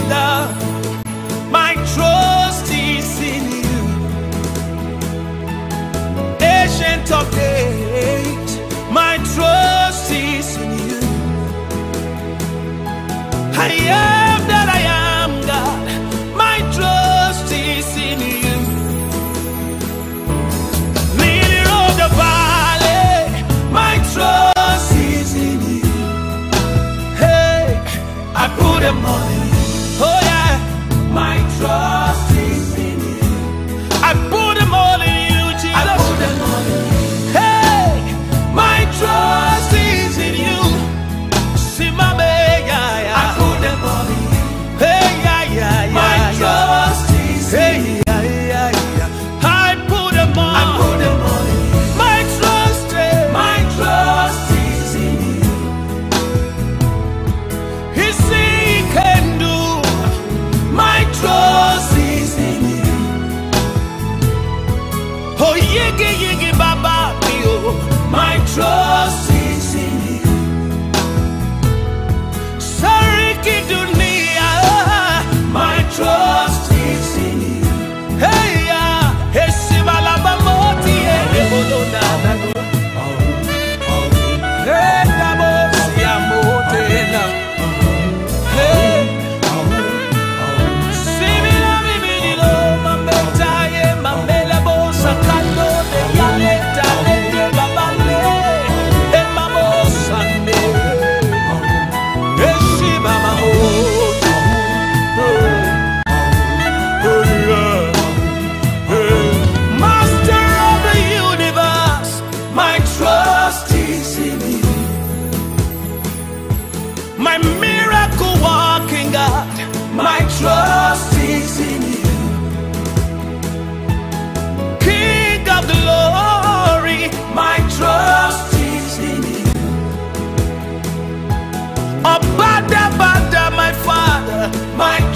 God, my trust is in you. Ancient of days, my trust is in you. I am that I am, God, my trust is in you. Lily of the valley, my trust is in you. Hey, I put them all in you. Oh yeah, my trust is in you. I put them all in you, Jesus. I put them all in you. Hey, my trust is in you. See my baby, I put them all in you. Hey, my trust is in you. I put them all. I put them all in you. My trust is in you. He say he can do. My trust is in you. Oh, yigi yigi baba yo. My trust is in you. Sariki dunia. My trust is in you. Hey ya, esibala bamoti ebodona. Hey dabo siamotena. Hey. My miracle walking God, my trust is in you. King of glory, my trust is in you. Abada, bada, my Father, my